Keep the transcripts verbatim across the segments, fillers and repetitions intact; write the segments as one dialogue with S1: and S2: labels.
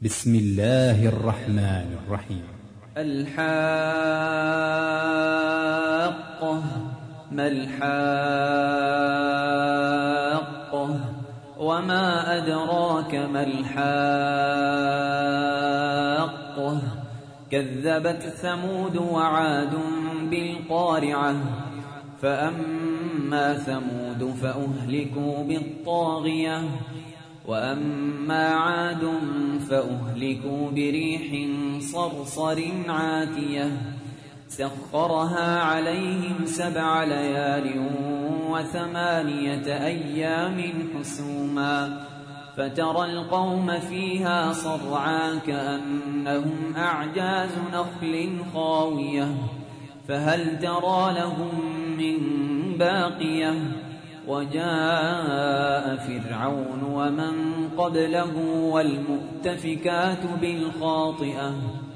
S1: بسم الله الرحمن الرحيم.
S2: الحاقة. ما الحاقة وما أدراك ما الحاقة. كذبت ثمود وعاد بالقارعة. فأما ثمود فأهلكوا بالطاغية وأما عاد فأهلكوا بريح صرصر عاتية سخرها عليهم سبع ليال وثمانية أيام حسوما فترى القوم فيها صرعا كأنهم أعجاز نخل خاوية فهل ترى لهم من باقية. وجاء فرعون ومن قبله والمؤتفكات بالخاطئة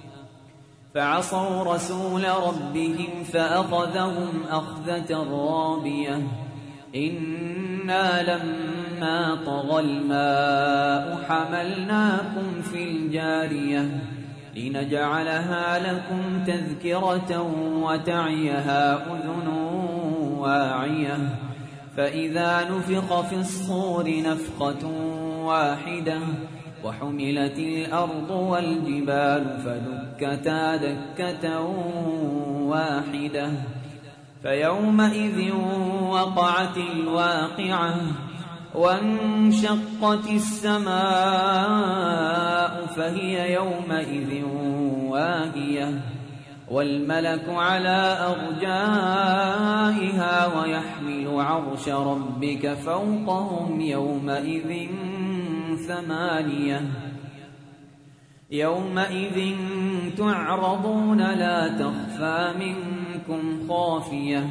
S2: فعصوا رسول ربهم فأخذهم أخذة رابية. إنا لما طغى الماء حملناكم في الجارية لنجعلها لكم تذكرة وتعيها أذن واعية. فإذا نفخ في الصور نفخة واحدة وحملت الأرض والجبال فدكتا دكة واحدة فيومئذ وقعت الواقعة وانشقت السماء فهي يومئذ واهية والملك على أرجائها ويحمل عرش ربك فوقهم يومئذ ثمانية. يومئذ تعرضون لا تخفى منكم خافية.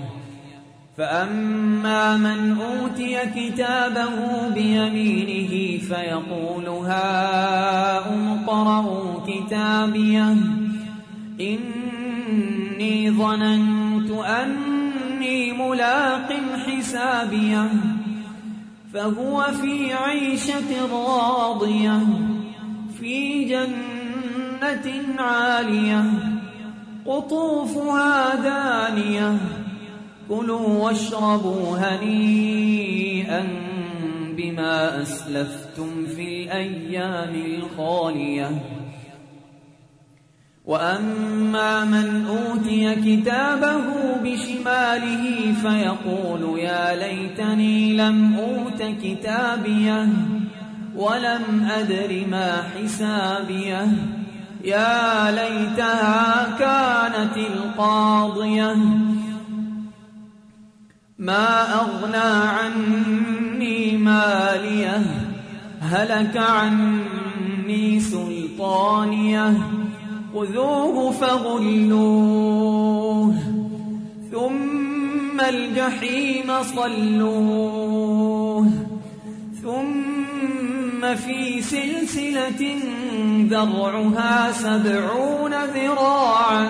S2: فأما من أوتي كتابه بيمينه فيقول هاؤم اقرءوا كتابيه إني ظننت أني ملاق حسابيه فهو في عيشة راضية في جنة عالية قطوفها دانية كلوا واشربوا هنيئا بما أسلفتم في الأيام الخالية. وأما من أوتي كتابه بشماله فيقول يا ليتني لم أوت كتابيه ولم أدر ما حسابيه يا ليتها كانت القاضية ما أغنى عني ماليه هلك عني سلطانيه خذوه فغلوه ثم الجحيم صلوه ثم في سلسلة ذرعها سبعون ذراعا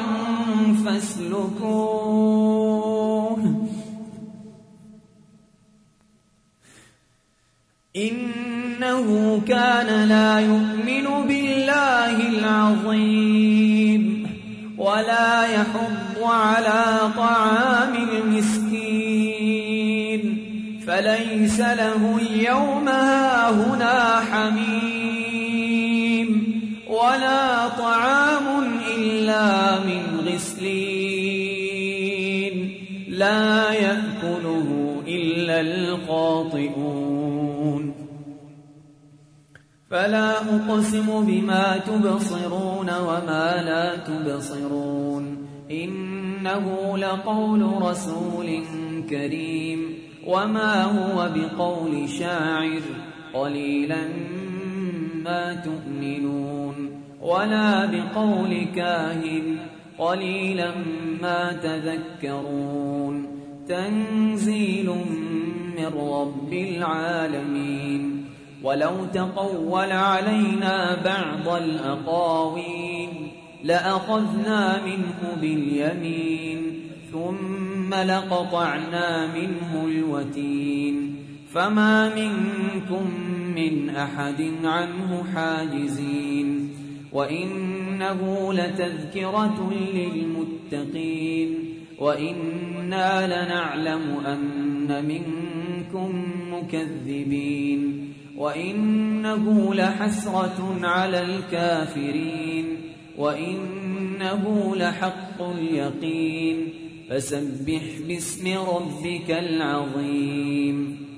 S2: فاسلكوه إنه كان لا يؤمن بالله العظيم ولا يحض على طعام المسكين فليس له اليوم هاهنا حميم ولا طعام إلا من غسلين لا يأكله إلا الخاطئون. فلا أقسم بما تبصرون وما لا تبصرون إنه لقول رسول كريم وما هو بقول شاعر قليلا ما تؤمنون ولا بقول كاهن قليلا ما تذكرون تنزيل من رب العالمين. ولو تقول علينا بعض الأقاويل لأخذنا منه باليمين ثم لقطعنا منه الوتين فما منكم من أحد عنه حاجزين وإنه لتذكرة للمتقين وإنا لنعلم أن منكم مكذبين وإنه لحسرة على الكافرين وإنه لحق اليقين فسبح باسم ربك العظيم